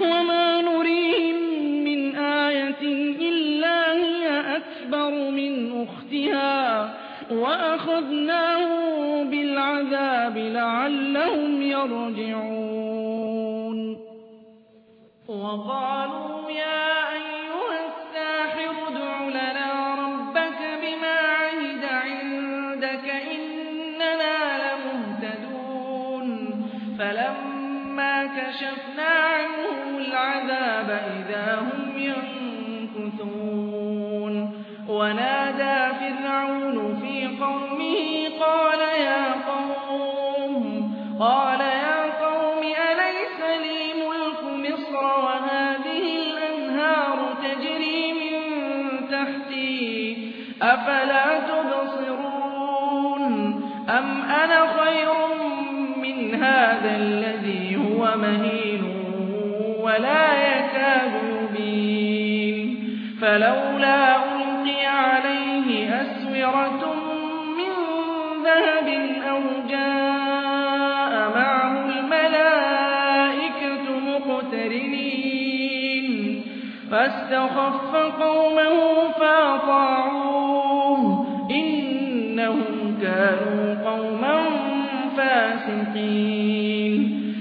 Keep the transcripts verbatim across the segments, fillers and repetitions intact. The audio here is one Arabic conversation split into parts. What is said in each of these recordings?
وما نريهم من آية إلا هي أكبر من أختها وأخذناهم بالعذاب لعلهم يرجعون وقالوا يا أيها الساحر ادع لنا ربك بما عهد عندك إننا لمهتدون فلما كشفنا عنهم العذاب إذا هم ينكثون ونادى فرعون في قومه قال يا قوم قال يا قوم أليس لي ملك مصر وهذه الأنهار تجري من تحتي أفلا تبصرون أم أنا خير من هذا الذي هو مهين ولا يكاد يبين فلولا ألقي عليه أسورة من ذهب أو جاء معه الملائكة مقترنين فاستخف قومه فأطاعوه إنهم كانوا قوما فاسقين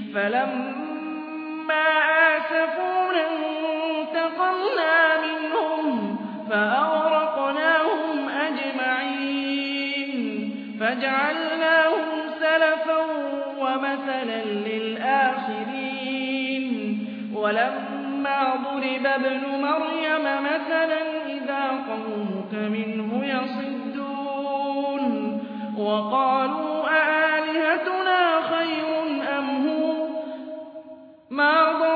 فلما آسفونا انتقمنا منهم فأغرقناهم أجمعين فجعلناهم سلفا ومثلا للآخرين ولما ضرب ابن مريم مثلا إذا قومك منه يصدون وقالوا أآلهتنا خير أم هو ما